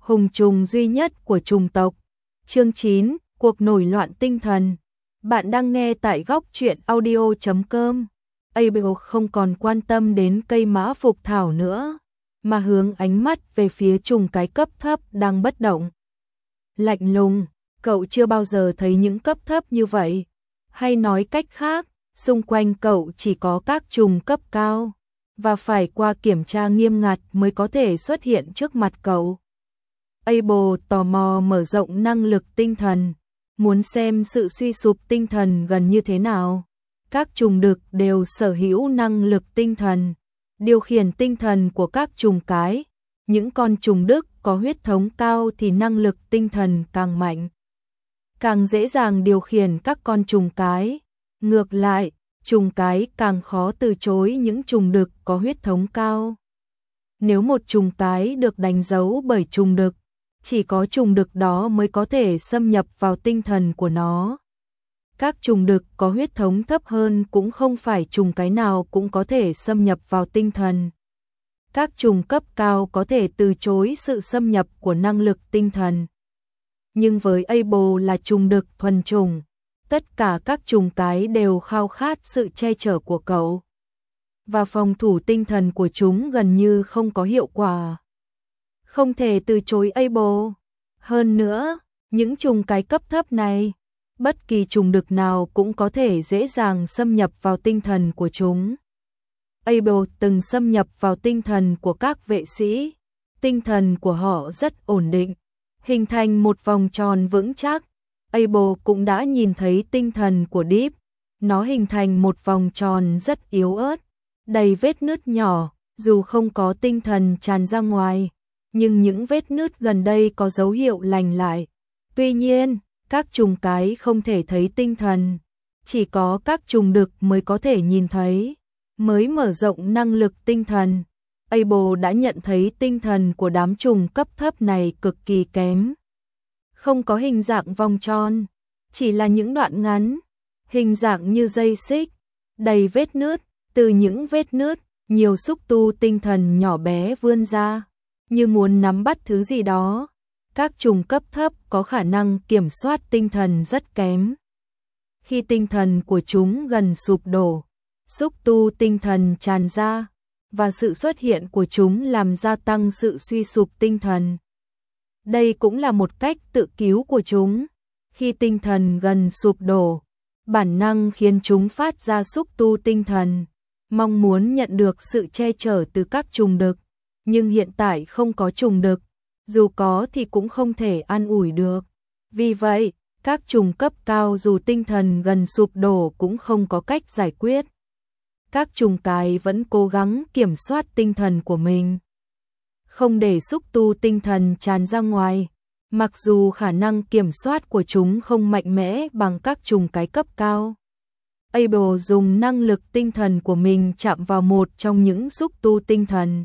hùng trùng duy nhất của trùng tộc. Chương 9, cuộc nổi loạn tinh thần. Bạn đang nghe tại góc truyện audio.com. Abel không còn quan tâm đến cây mã phục thảo nữa, mà hướng ánh mắt về phía trùng cái cấp thấp đang bất động. Lạnh lùng, cậu chưa bao giờ thấy những cấp thấp như vậy. Hay nói cách khác, xung quanh cậu chỉ có các trùng cấp cao, và phải qua kiểm tra nghiêm ngặt mới có thể xuất hiện trước mặt cậu. Abel tò mò mở rộng năng lực tinh thần, muốn xem sự suy sụp tinh thần gần như thế nào. Các trùng đực đều sở hữu năng lực tinh thần, điều khiển tinh thần của các trùng cái. Những con trùng đực có huyết thống cao thì năng lực tinh thần càng mạnh, càng dễ dàng điều khiển các con trùng cái. Ngược lại, trùng cái càng khó từ chối những trùng đực có huyết thống cao. Nếu một trùng cái được đánh dấu bởi trùng đực, chỉ có trùng đực đó mới có thể xâm nhập vào tinh thần của nó. Các trùng đực có huyết thống thấp hơn cũng không phải trùng cái nào cũng có thể xâm nhập vào tinh thần. Các trùng cấp cao có thể từ chối sự xâm nhập của năng lực tinh thần. Nhưng với Abel là trùng đực thuần chủng, tất cả các trùng cái đều khao khát sự che chở của cậu. Và phòng thủ tinh thần của chúng gần như không có hiệu quả. Không thể từ chối Abel. Hơn nữa, những trùng cái cấp thấp này, bất kỳ trùng đực nào cũng có thể dễ dàng xâm nhập vào tinh thần của chúng. Abel từng xâm nhập vào tinh thần của các vệ sĩ. Tinh thần của họ rất ổn định, hình thành một vòng tròn vững chắc. Abel cũng đã nhìn thấy tinh thần của Deep. Nó hình thành một vòng tròn rất yếu ớt, đầy vết nứt nhỏ, dù không có tinh thần tràn ra ngoài. Nhưng những vết nứt gần đây có dấu hiệu lành lại. Tuy nhiên, các trùng cái không thể thấy tinh thần, chỉ có các trùng đực mới có thể nhìn thấy. Mới mở rộng năng lực tinh thần, Abel đã nhận thấy tinh thần của đám trùng cấp thấp này cực kỳ kém. Không có hình dạng vòng tròn, chỉ là những đoạn ngắn, hình dạng như dây xích, đầy vết nứt. Từ những vết nứt, nhiều xúc tu tinh thần nhỏ bé vươn ra, như muốn nắm bắt thứ gì đó. Các trùng cấp thấp có khả năng kiểm soát tinh thần rất kém. Khi tinh thần của chúng gần sụp đổ, xúc tu tinh thần tràn ra, và sự xuất hiện của chúng làm gia tăng sự suy sụp tinh thần. Đây cũng là một cách tự cứu của chúng. Khi tinh thần gần sụp đổ, bản năng khiến chúng phát ra xúc tu tinh thần, mong muốn nhận được sự che chở từ các trùng đực. Nhưng hiện tại không có trùng đực, dù có thì cũng không thể an ủi được. Vì vậy, các trùng cấp cao dù tinh thần gần sụp đổ cũng không có cách giải quyết. Các trùng cái vẫn cố gắng kiểm soát tinh thần của mình, không để xúc tu tinh thần tràn ra ngoài. Mặc dù khả năng kiểm soát của chúng không mạnh mẽ bằng các trùng cái cấp cao, Abel dùng năng lực tinh thần của mình chạm vào một trong những xúc tu tinh thần.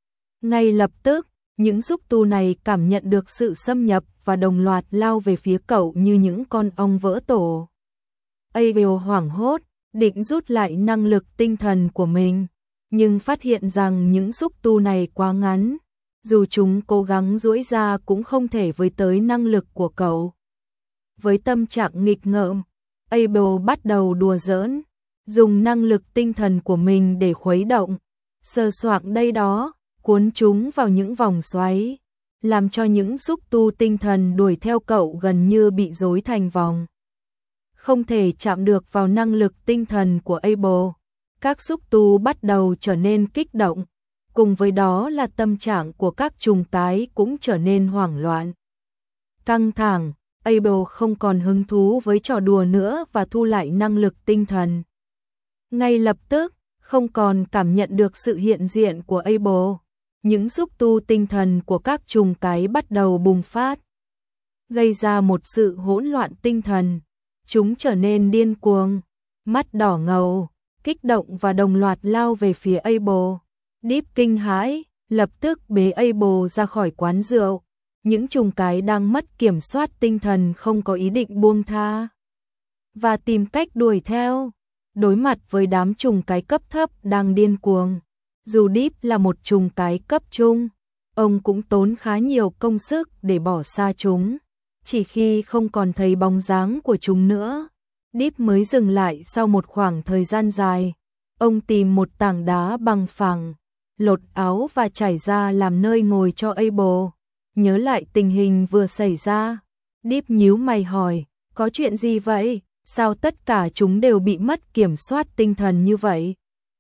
Ngay lập tức, những xúc tu này cảm nhận được sự xâm nhập và đồng loạt lao về phía cậu như những con ong vỡ tổ. Abel hoảng hốt, định rút lại năng lực tinh thần của mình, nhưng phát hiện rằng những xúc tu này quá ngắn. Dù chúng cố gắng duỗi ra cũng không thể với tới năng lực của cậu. Với tâm trạng nghịch ngợm, Abel bắt đầu đùa giỡn, dùng năng lực tinh thần của mình để khuấy động, sờ soạng đây đó, cuốn chúng vào những vòng xoáy, làm cho những xúc tu tinh thần đuổi theo cậu gần như bị rối thành vòng. Không thể chạm được vào năng lực tinh thần của Abel, các xúc tu bắt đầu trở nên kích động, cùng với đó là tâm trạng của các trùng cái cũng trở nên hoảng loạn. Căng thẳng, Abel không còn hứng thú với trò đùa nữa và thu lại năng lực tinh thần. Ngay lập tức, không còn cảm nhận được sự hiện diện của Abel, những xúc tu tinh thần của các trùng cái bắt đầu bùng phát, gây ra một sự hỗn loạn tinh thần. Chúng trở nên điên cuồng, mắt đỏ ngầu, kích động và đồng loạt lao về phía Abel. Deep kinh hãi, lập tức bế Abel ra khỏi quán rượu. Những trùng cái đang mất kiểm soát tinh thần không có ý định buông tha, và tìm cách đuổi theo. Đối mặt với đám trùng cái cấp thấp đang điên cuồng, dù Deep là một trùng cái cấp trung, Ông cũng tốn khá nhiều công sức để bỏ xa chúng. Chỉ khi không còn thấy bóng dáng của chúng nữa, Deep mới dừng lại sau một khoảng thời gian dài. Ông tìm một tảng đá bằng phẳng, lột áo và trải ra làm nơi ngồi cho Abel. Nhớ lại tình hình vừa xảy ra, Deep nhíu mày hỏi, có chuyện gì vậy? Sao tất cả chúng đều bị mất kiểm soát tinh thần như vậy?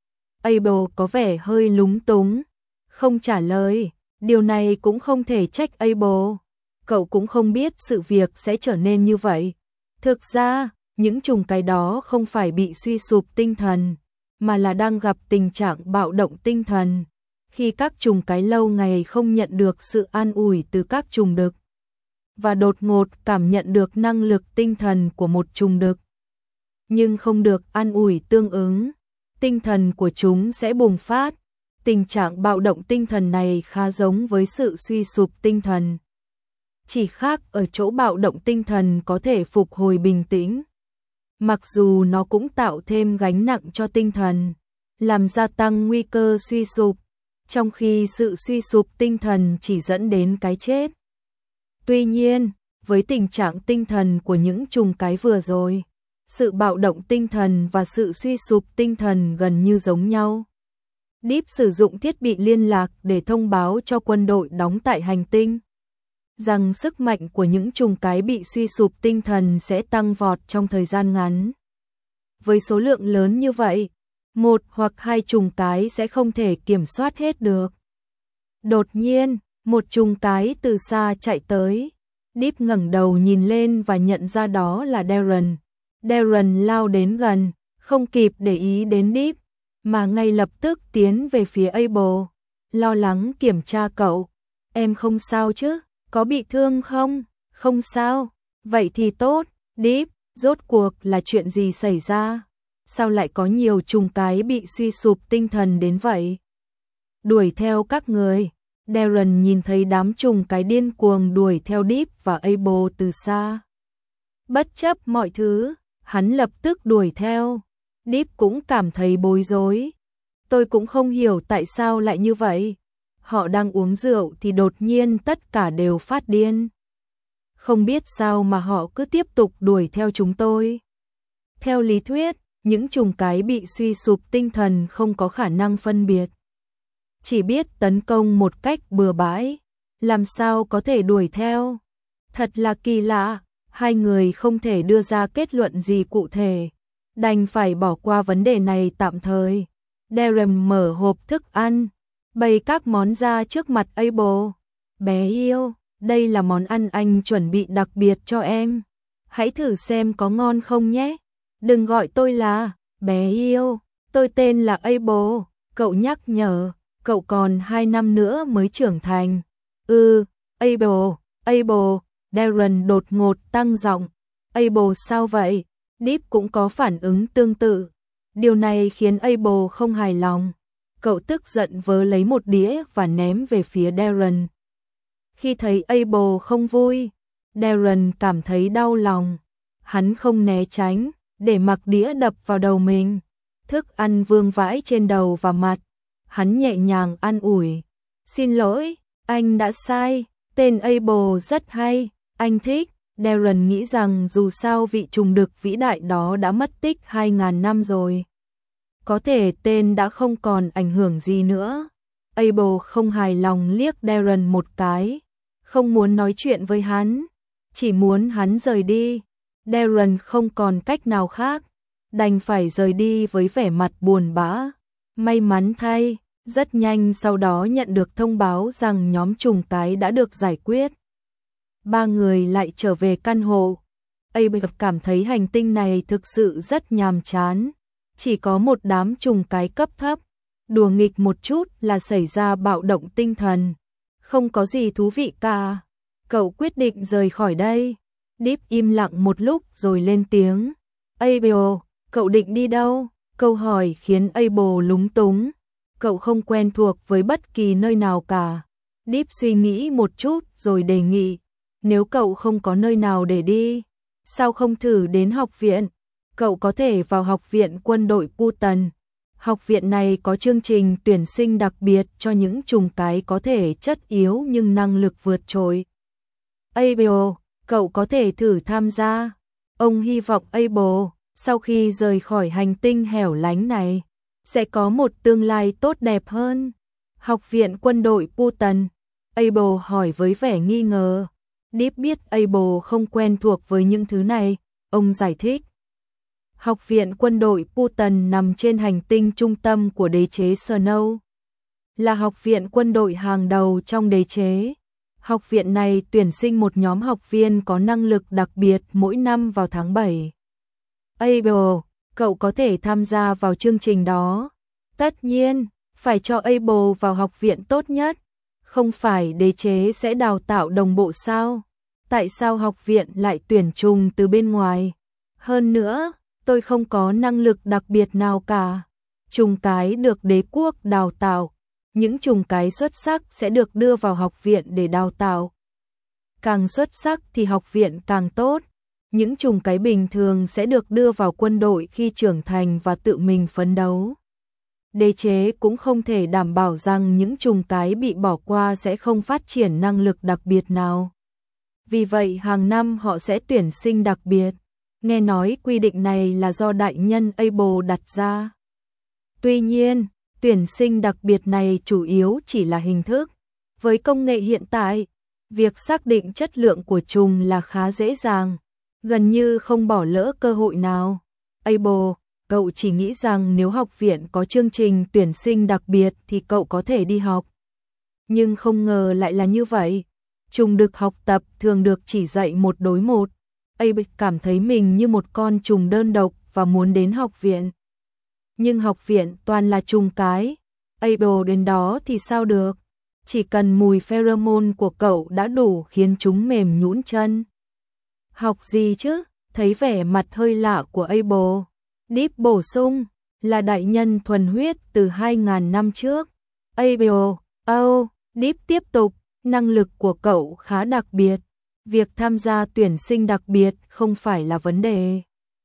Abel có vẻ hơi lúng túng, không trả lời. Điều này cũng không thể trách Abel. Cậu cũng không biết sự việc sẽ trở nên như vậy. Thực ra, những trùng cái đó không phải bị suy sụp tinh thần, mà là đang gặp tình trạng bạo động tinh thần. Khi các trùng cái lâu ngày không nhận được sự an ủi từ các trùng đực, và đột ngột cảm nhận được năng lực tinh thần của một trùng đực, nhưng không được an ủi tương ứng, tinh thần của chúng sẽ bùng phát. Tình trạng bạo động tinh thần này khá giống với sự suy sụp tinh thần. Chỉ khác ở chỗ bạo động tinh thần có thể phục hồi bình tĩnh, mặc dù nó cũng tạo thêm gánh nặng cho tinh thần, làm gia tăng nguy cơ suy sụp, trong khi sự suy sụp tinh thần chỉ dẫn đến cái chết. Tuy nhiên, với tình trạng tinh thần của những trùng cái vừa rồi, sự bạo động tinh thần và sự suy sụp tinh thần gần như giống nhau. Deep sử dụng thiết bị liên lạc để thông báo cho quân đội đóng tại hành tinh rằng sức mạnh của những trùng cái bị suy sụp tinh thần sẽ tăng vọt trong thời gian ngắn. Với số lượng lớn như vậy, một hoặc hai trùng cái sẽ không thể kiểm soát hết được. Đột nhiên, một trùng cái từ xa chạy tới. Deep ngẩng đầu nhìn lên và nhận ra đó là Darren. Darren lao đến gần, không kịp để ý đến Deep, mà ngay lập tức tiến về phía Abel, lo lắng kiểm tra cậu. Em không sao chứ? Có bị thương không? Không sao. Vậy thì tốt. Deep, rốt cuộc là chuyện gì xảy ra? Sao lại có nhiều trùng cái bị suy sụp tinh thần đến vậy? Đuổi theo các người. Darren nhìn thấy đám trùng cái điên cuồng đuổi theo Deep và Abel từ xa. Bất chấp mọi thứ, hắn lập tức đuổi theo. Deep cũng cảm thấy bối rối. Tôi cũng không hiểu tại sao lại như vậy. Họ đang uống rượu thì đột nhiên tất cả đều phát điên. Không biết sao mà họ cứ tiếp tục đuổi theo chúng tôi. Theo lý thuyết, những trùng cái bị suy sụp tinh thần không có khả năng phân biệt, chỉ biết tấn công một cách bừa bãi, làm sao có thể đuổi theo. Thật là kỳ lạ, hai người không thể đưa ra kết luận gì cụ thể, đành phải bỏ qua vấn đề này tạm thời. Darren mở hộp thức ăn, bày các món ra trước mặt Abel. Bé yêu, đây là món ăn anh chuẩn bị đặc biệt cho em. Hãy thử xem có ngon không nhé. Đừng gọi tôi là bé yêu, tôi tên là Abel. Cậu nhắc nhở, cậu còn 2 năm nữa mới trưởng thành. Abel, Darren đột ngột tăng giọng. Abel sao vậy? Deep cũng có phản ứng tương tự. Điều này khiến Abel không hài lòng. Cậu tức giận vớ lấy một đĩa và ném về phía Darren. Khi thấy Abel không vui, Darren cảm thấy đau lòng. Hắn không né tránh, để mặc đĩa đập vào đầu mình. Thức ăn vương vãi trên đầu và mặt. Hắn nhẹ nhàng an ủi. Xin lỗi, anh đã sai. Tên Abel rất hay, anh thích. Darren nghĩ rằng dù sao vị trùng đực vĩ đại đó đã mất tích 2.000 năm rồi. Có thể tên đã không còn ảnh hưởng gì nữa. Abel không hài lòng liếc Darren một cái, không muốn nói chuyện với hắn, chỉ muốn hắn rời đi. Darren không còn cách nào khác, đành phải rời đi với vẻ mặt buồn bã. May mắn thay, rất nhanh sau đó nhận được thông báo rằng nhóm trùng cái đã được giải quyết. 3 người lại trở về căn hộ. Abel cảm thấy hành tinh này thực sự rất nhàm chán. Chỉ có một đám trùng cái cấp thấp, đùa nghịch một chút là xảy ra bạo động tinh thần. Không có gì thú vị cả. Cậu quyết định rời khỏi đây. Deep im lặng một lúc rồi lên tiếng. Abel, cậu định đi đâu? Câu hỏi khiến Abel lúng túng. Cậu không quen thuộc với bất kỳ nơi nào cả. Deep suy nghĩ một chút rồi đề nghị. Nếu cậu không có nơi nào để đi, sao không thử đến học viện? Cậu có thể vào học viện quân đội Puton. Học viện này có chương trình tuyển sinh đặc biệt cho những trùng cái có thể chất yếu nhưng năng lực vượt trội. Abel, cậu có thể thử tham gia. Ông hy vọng Abel, sau khi rời khỏi hành tinh hẻo lánh này, sẽ có một tương lai tốt đẹp hơn. Học viện quân đội Puton, Abel hỏi với vẻ nghi ngờ. Deep biết Abel không quen thuộc với những thứ này, ông giải thích. Học viện quân đội Puton nằm trên hành tinh trung tâm của đế chế Snow, là học viện quân đội hàng đầu trong đế chế. Học viện này tuyển sinh một nhóm học viên có năng lực đặc biệt mỗi năm vào tháng 7. Abel, cậu có thể tham gia vào chương trình đó. Tất nhiên, phải cho Abel vào học viện tốt nhất. Không phải đế chế sẽ đào tạo đồng bộ sao? Tại sao học viện lại tuyển trùng từ bên ngoài? Hơn nữa, tôi không có năng lực đặc biệt nào cả. Trùng cái được đế quốc đào tạo. Những trùng cái xuất sắc sẽ được đưa vào học viện để đào tạo. Càng xuất sắc thì học viện càng tốt. Những trùng cái bình thường sẽ được đưa vào quân đội khi trưởng thành và tự mình phấn đấu. Đế chế cũng không thể đảm bảo rằng những trùng cái bị bỏ qua sẽ không phát triển năng lực đặc biệt nào. Vì vậy hàng năm họ sẽ tuyển sinh đặc biệt. Nghe nói quy định này là do đại nhân Abel đặt ra. Tuy nhiên, tuyển sinh đặc biệt này chủ yếu chỉ là hình thức. Với công nghệ hiện tại, việc xác định chất lượng của trùng là khá dễ dàng, gần như không bỏ lỡ cơ hội nào. Abel, cậu chỉ nghĩ rằng nếu học viện có chương trình tuyển sinh đặc biệt thì cậu có thể đi học. Nhưng không ngờ lại là như vậy. Trùng được học tập thường được chỉ dạy một đối một. Abel cảm thấy mình như một con trùng đơn độc và muốn đến học viện. Nhưng học viện toàn là trùng cái. Abel đến đó thì sao được? Chỉ cần mùi pheromone của cậu đã đủ khiến chúng mềm nhũn chân. Học gì chứ? Thấy vẻ mặt hơi lạ của Abel, Deep bổ sung, là đại nhân thuần huyết từ 2000 năm trước. Abel, Deep tiếp tục, năng lực của cậu khá đặc biệt. Việc tham gia tuyển sinh đặc biệt không phải là vấn đề.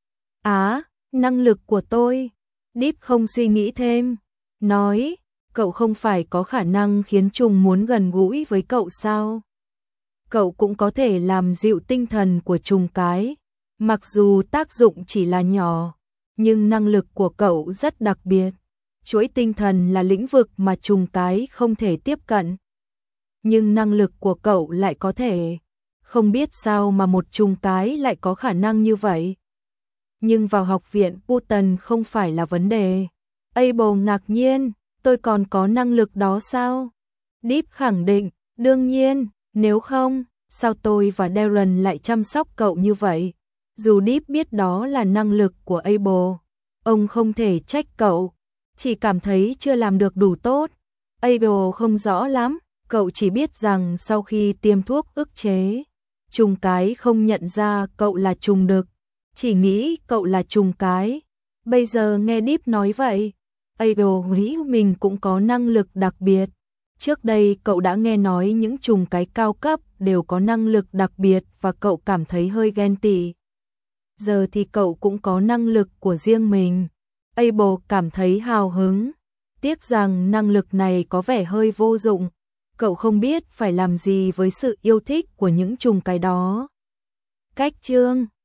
Năng lực của tôi. Deep không suy nghĩ thêm. Nói, cậu không phải có khả năng khiến trùng muốn gần gũi với cậu sao? Cậu cũng có thể làm dịu tinh thần của trùng cái. Mặc dù tác dụng chỉ là nhỏ, nhưng năng lực của cậu rất đặc biệt. Chuỗi tinh thần là lĩnh vực mà trùng cái không thể tiếp cận. Nhưng năng lực của cậu lại có thể. Không biết sao mà một trùng cái lại có khả năng như vậy. Nhưng vào học viện Puton không phải là vấn đề. Abel ngạc nhiên, tôi còn có năng lực đó sao? Deep khẳng định, đương nhiên, nếu không, sao tôi và Darren lại chăm sóc cậu như vậy? Dù Deep biết đó là năng lực của Abel, ông không thể trách cậu, chỉ cảm thấy chưa làm được đủ tốt. Abel không rõ lắm, cậu chỉ biết rằng sau khi tiêm thuốc ức chế, trùng cái không nhận ra cậu là trùng đực, chỉ nghĩ cậu là trùng cái. Bây giờ nghe Deep nói vậy, Abel nghĩ mình cũng có năng lực đặc biệt. Trước đây cậu đã nghe nói những trùng cái cao cấp đều có năng lực đặc biệt và cậu cảm thấy hơi ghen tị. Giờ thì cậu cũng có năng lực của riêng mình. Abel cảm thấy hào hứng. Tiếc rằng năng lực này có vẻ hơi vô dụng. Cậu không biết phải làm gì với sự yêu thích của những trùng cái đó. Cách chương